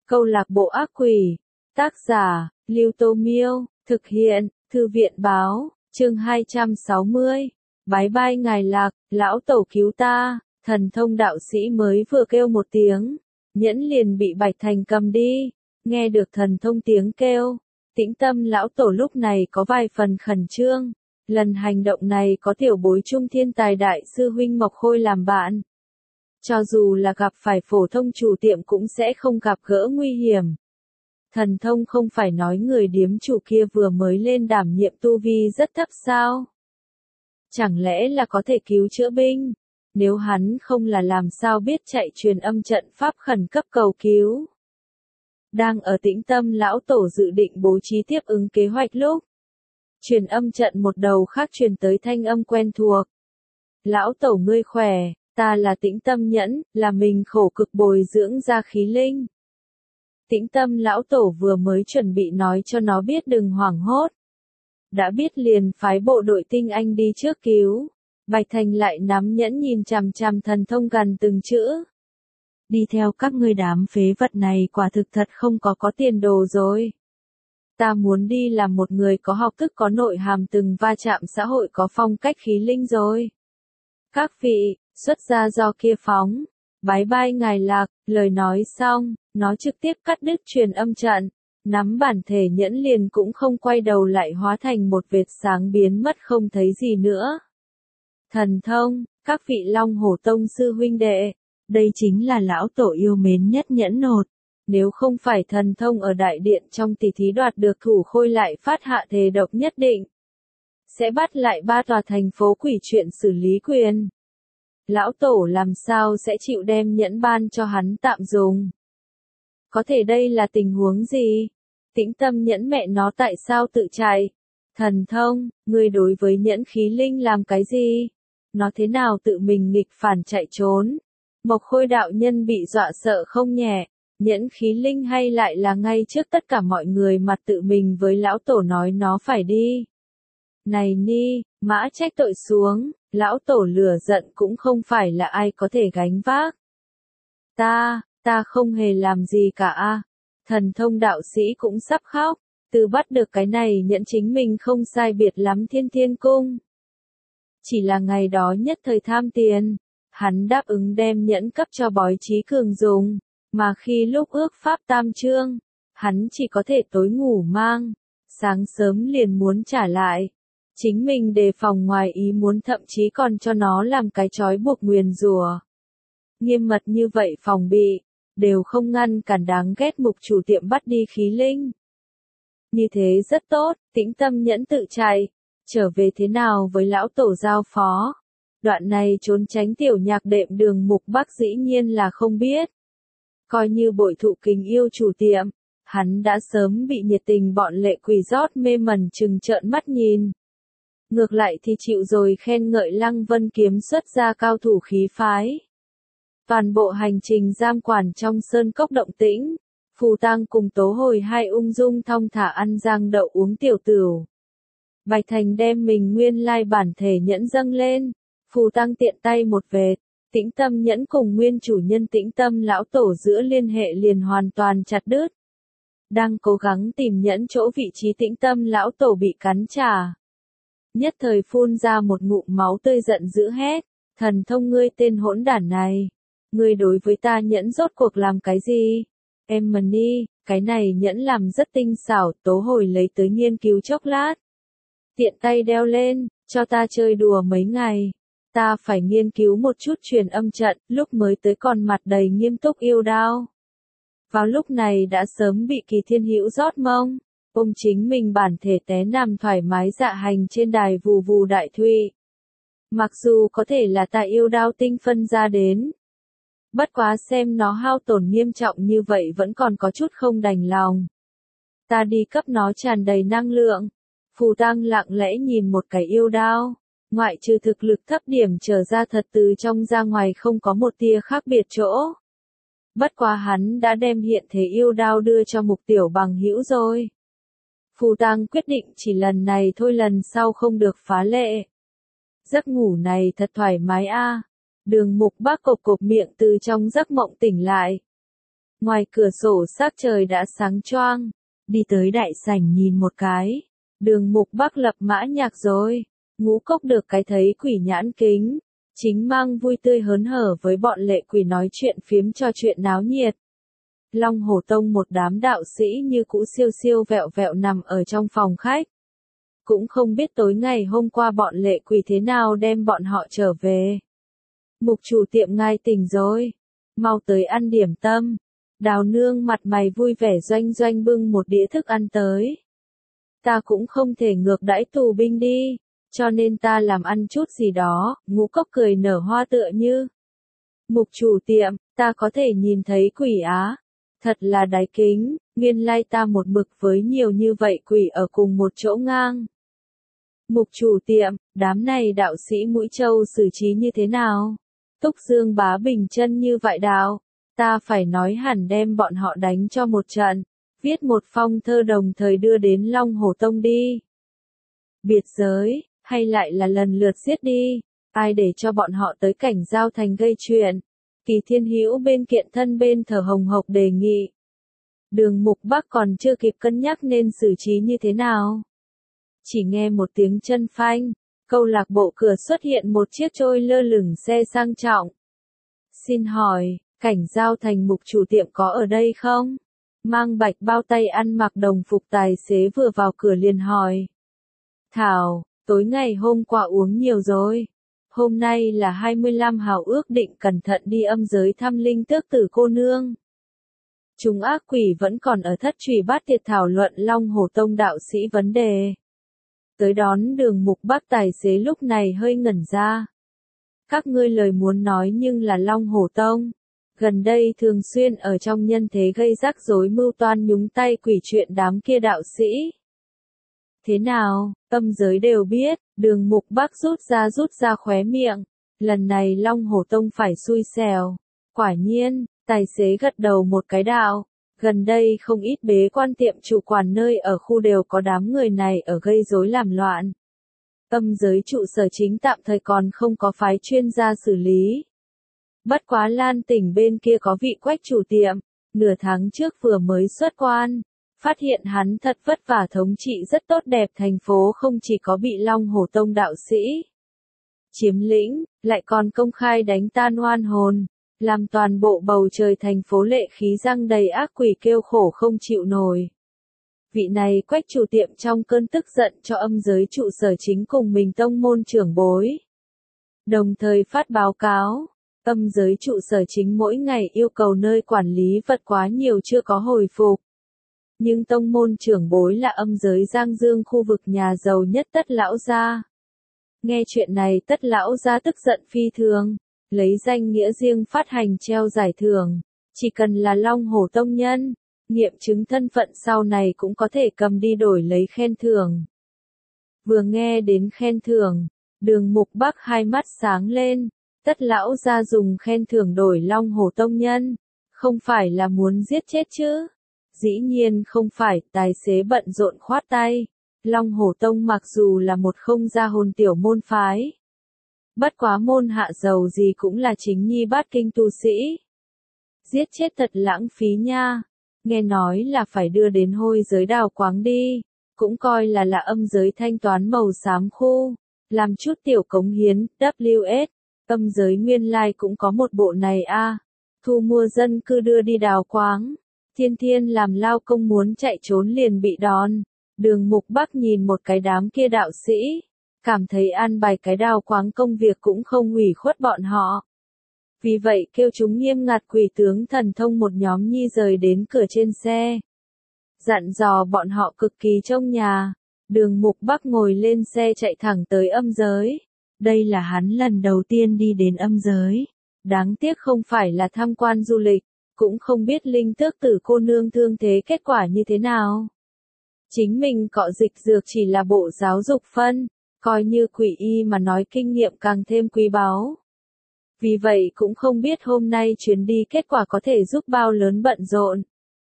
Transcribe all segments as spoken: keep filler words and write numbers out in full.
Câu lạc bộ ác quỷ. Tác giả, Lưu Tô Miêu. Thực hiện, Thư viện Báo. Chương hai trăm sáu mươi. Bái bai ngài Lạc, lão tổ cứu ta. Thần thông đạo sĩ mới vừa kêu một tiếng, nhẫn liền bị Bạch Thành cầm đi. Nghe được thần thông tiếng kêu, Tĩnh Tâm lão tổ lúc này có vài phần khẩn trương. Lần hành động này có tiểu bối trung thiên tài đại sư huynh Mộc Khôi làm bạn. Cho dù là gặp phải phổ thông chủ tiệm cũng sẽ không gặp gỡ nguy hiểm. Thần thông không phải nói người điếm chủ kia vừa mới lên đảm nhiệm tu vi rất thấp sao? Chẳng lẽ là có thể cứu chữa binh? Nếu hắn không là làm sao biết chạy truyền âm trận pháp khẩn cấp cầu cứu? Đang ở Tĩnh Tâm lão tổ dự định bố trí tiếp ứng kế hoạch lúc truyền âm trận một đầu khác truyền tới thanh âm quen thuộc. Lão tổ ngươi khỏe, ta là Tĩnh Tâm Nhẫn, là mình khổ cực bồi dưỡng ra khí linh. Tĩnh Tâm lão tổ vừa mới chuẩn bị nói cho nó biết đừng hoảng hốt. Đã biết liền phái bộ đội tinh anh đi trước cứu. Bạch Thành lại nắm nhẫn nhìn chằm chằm thần thông gần từng chữ. Đi theo các ngươi đám phế vật này quả thực thật không có có tiền đồ rồi. Ta muốn đi làm một người có học thức có nội hàm từng va chạm xã hội có phong cách khí linh rồi. Các vị, xuất ra do kia phóng. Bái bai ngài Lạc, lời nói xong, nó trực tiếp cắt đứt truyền âm trận. Nắm bản thể nhẫn liền cũng không quay đầu lại hóa thành một vệt sáng biến mất không thấy gì nữa. Thần thông, các vị Long Hổ Tông sư huynh đệ, đây chính là lão tổ yêu mến nhất nhẫn nột. Nếu không phải thần thông ở đại điện trong tỷ thí đoạt được thủ khôi lại phát hạ thề độc nhất định. Sẽ bắt lại ba tòa thành phố quỷ chuyện xử lý quyền. Lão tổ làm sao sẽ chịu đem nhẫn ban cho hắn tạm dùng. Có thể đây là tình huống gì? Tĩnh Tâm Nhẫn mẹ nó tại sao tự chạy? Thần thông, ngươi đối với nhẫn khí linh làm cái gì? Nó thế nào tự mình nghịch phản chạy trốn? Mộc Khôi đạo nhân bị dọa sợ không nhẹ. Nhẫn khí linh hay lại là ngay trước tất cả mọi người mặt tự mình với lão tổ nói nó phải đi. Này ni, mã trách tội xuống, lão tổ lửa giận cũng không phải là ai có thể gánh vác. Ta, ta không hề làm gì cả a. Thần thông đạo sĩ cũng sắp khóc, từ bắt được cái này nhẫn chính mình không sai biệt lắm thiên thiên cung. Chỉ là ngày đó nhất thời tham tiền, hắn đáp ứng đem nhẫn cấp cho bói trí cường dùng, mà khi lúc ước pháp tam chương, hắn chỉ có thể tối ngủ mang, sáng sớm liền muốn trả lại. Chính mình đề phòng ngoài ý muốn thậm chí còn cho nó làm cái trói buộc nguyền rủa. Nghiêm mật như vậy phòng bị, đều không ngăn cản đáng ghét mục chủ tiệm bắt đi khí linh. Như thế rất tốt, Tĩnh Tâm Nhẫn tự chạy, trở về thế nào với lão tổ giao phó. Đoạn này trốn tránh tiểu nhạc đệm Đường Mục Bắc dĩ nhiên là không biết. Coi như bội thụ kính yêu chủ tiệm, hắn đã sớm bị nhiệt tình bọn lệ quỷ rót mê mẩn trừng trợn mắt nhìn. Ngược lại thì chịu rồi khen ngợi Lăng Vân kiếm xuất ra cao thủ khí phái. Toàn bộ hành trình giam quản trong sơn cốc động tĩnh, Phù Tang cùng Tố Hồi hai ung dung thong thả ăn giang đậu uống tiểu tửu. Bạch Thành đem mình nguyên lai bản thể nhẫn dâng lên, Phù Tang tiện tay một vệt, Tĩnh Tâm Nhẫn cùng nguyên chủ nhân Tĩnh Tâm lão tổ giữa liên hệ liền hoàn toàn chặt đứt. Đang cố gắng tìm nhẫn chỗ vị trí Tĩnh Tâm lão tổ bị cắn trả. Nhất thời phun ra một ngụm máu tươi giận dữ hét, thần thông ngươi tên hỗn đản này. Ngươi đối với ta nhẫn rốt cuộc làm cái gì? Em mần đi, cái này nhẫn làm rất tinh xảo, Tố Hồi lấy tới nghiên cứu chốc lát. Tiện tay đeo lên, cho ta chơi đùa mấy ngày. Ta phải nghiên cứu một chút truyền âm trận, lúc mới tới còn mặt đầy nghiêm túc yêu đao. Vào lúc này đã sớm bị Kỳ Thiên Hữu rót mông, ôm chính mình bản thể té nằm thoải mái dạ hành trên đài vù vù đại thụy. Mặc dù có thể là ta yêu đao tinh phân ra đến. Bất quá xem nó hao tổn nghiêm trọng như vậy vẫn còn có chút không đành lòng. Ta đi cấp nó tràn đầy năng lượng. Phù Tang lặng lẽ nhìn một cái yêu đao. Ngoại trừ thực lực thấp điểm trở ra thật từ trong ra ngoài không có một tia khác biệt chỗ. Bất quá hắn đã đem hiện thế yêu đao đưa cho mục tiểu bằng hữu rồi. Phù Tang quyết định chỉ lần này thôi, lần sau không được phá lệ. Giấc ngủ này thật thoải mái a. Đường Mục Bắc cộp cộp miệng từ trong giấc mộng tỉnh lại. Ngoài cửa sổ sắc trời đã sáng choang. Đi tới đại sảnh nhìn một cái. Đường Mục Bắc lập mã nhạc rồi. Ngũ Cốc được cái thấy quỷ nhãn kính. Chính mang vui tươi hớn hở với bọn lệ quỷ nói chuyện phiếm trò chuyện náo nhiệt. Long Hổ Tông một đám đạo sĩ như cũ siêu siêu vẹo vẹo nằm ở trong phòng khách. Cũng không biết tối ngày hôm qua bọn lệ quỷ thế nào đem bọn họ trở về. Mục chủ tiệm ngài tỉnh rồi. Mau tới ăn điểm tâm. Đào nương mặt mày vui vẻ doanh doanh bưng một đĩa thức ăn tới. Ta cũng không thể ngược đãi tù binh đi, cho nên ta làm ăn chút gì đó. Ngũ Cốc cười nở hoa tựa như. Mục chủ tiệm, ta có thể nhìn thấy quỷ á. Thật là đáy kính, nguyên lai ta một mực với nhiều như vậy quỷ ở cùng một chỗ ngang. Mục chủ tiệm, đám này đạo sĩ Mũi Châu xử trí như thế nào? Túc Dương Bá bình chân như vậy đạo, ta phải nói hẳn đem bọn họ đánh cho một trận, viết một phong thơ đồng thời đưa đến Long Hổ Tông đi. Biệt giới, hay lại là lần lượt giết đi, ai để cho bọn họ tới cảnh giao thành gây chuyện. Kỳ Thiên Hữu bên kiện thân bên thở hồng hộc đề nghị. Đường Mục Bắc còn chưa kịp cân nhắc nên xử trí như thế nào. Chỉ nghe một tiếng chân phanh, câu lạc bộ cửa xuất hiện một chiếc trôi lơ lửng xe sang trọng. Xin hỏi, cảnh giao thành mục chủ tiệm có ở đây không? Mang bạch bao tay ăn mặc đồng phục tài xế vừa vào cửa liền hỏi. Thảo, tối ngày hôm qua uống nhiều rồi. Hôm nay là hai mươi lăm hào ước định cẩn thận đi âm giới thăm linh tước tử cô nương. Chúng ác quỷ vẫn còn ở thất trùy bát tiệt thảo luận Long Hổ Tông đạo sĩ vấn đề. Tới đón Đường Mục Bắc tài xế lúc này hơi ngẩn ra. Các ngươi lời muốn nói nhưng là Long Hổ Tông. Gần đây thường xuyên ở trong nhân thế gây rắc rối mưu toan nhúng tay quỷ chuyện đám kia đạo sĩ. Thế nào, âm giới đều biết, Đường Mục Bắc rút ra rút ra khóe miệng. Lần này Long Hổ Tông phải xui xẻo. Quả nhiên, tài xế gật đầu một cái đạo. Gần đây không ít bế quan tiệm chủ quản nơi ở khu đều có đám người này ở gây rối làm loạn. Âm giới trụ sở chính tạm thời còn không có phái chuyên gia xử lý. Bất quá Lan tỉnh bên kia có vị Quách chủ tiệm, nửa tháng trước vừa mới xuất quan, phát hiện hắn thật vất vả thống trị rất tốt đẹp thành phố không chỉ có bị Long Hổ Tông đạo sĩ chiếm lĩnh, lại còn công khai đánh tan oan hồn, làm toàn bộ bầu trời thành phố lệ khí răng đầy ác quỷ kêu khổ không chịu nổi. Vị này Quách chủ tiệm trong cơn tức giận cho âm giới trụ sở chính cùng mình tông môn trưởng bối. Đồng thời phát báo cáo, âm giới trụ sở chính mỗi ngày yêu cầu nơi quản lý vật quá nhiều chưa có hồi phục. Nhưng tông môn trưởng bối là âm giới Giang Dương khu vực nhà giàu nhất Tất Lão Gia. Nghe chuyện này Tất Lão Gia tức giận phi thường, lấy danh nghĩa riêng phát hành treo giải thưởng, chỉ cần là Long Hổ Tông nhân, nghiệm chứng thân phận sau này cũng có thể cầm đi đổi lấy khen thưởng. Vừa nghe đến khen thưởng, Đường Mục Bắc hai mắt sáng lên, Tất Lão Gia dùng khen thưởng đổi Long Hổ Tông nhân, không phải là muốn giết chết chứ? Dĩ nhiên không phải, tài xế bận rộn khoát tay. Long Hổ Tông mặc dù là một không gia hồn tiểu môn phái, bất quá môn hạ giàu gì cũng là chính nhi bát kinh tu sĩ. Giết chết thật lãng phí nha. Nghe nói là phải đưa đến hôi giới đào quáng đi, cũng coi là là âm giới thanh toán màu xám khu, làm chút tiểu cống hiến, W S, âm giới nguyên lai cũng có một bộ này a, à. Thu mua dân cư đưa đi đào quáng, thiên thiên làm lao công muốn chạy trốn liền bị đòn. Đường Mục Bắc nhìn một cái đám kia đạo sĩ, cảm thấy an bài cái đào quáng công việc cũng không hủy khuất bọn họ. Vì vậy kêu chúng nghiêm ngặt quỷ tướng thần thông một nhóm nhi rời đến cửa trên xe. Dặn dò bọn họ cực kỳ trông nhà. Đường Mục Bắc ngồi lên xe chạy thẳng tới âm giới. Đây là hắn lần đầu tiên đi đến âm giới. Đáng tiếc không phải là tham quan du lịch, cũng không biết linh tước tử cô nương thương thế kết quả như thế nào. Chính mình cọ dịch dược chỉ là bộ giáo dục phân, coi như quỷ y mà nói kinh nghiệm càng thêm quý báu. Vì vậy cũng không biết hôm nay chuyến đi kết quả có thể giúp bao lớn bận rộn.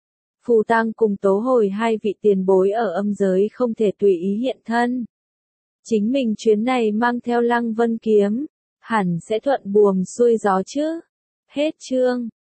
Phù Tăng cùng Tố Hồi hai vị tiền bối ở âm giới không thể tùy ý hiện thân. Chính mình chuyến này mang theo Lăng Vân kiếm, hẳn sẽ thuận buồm xuôi gió chứ. Hết chương.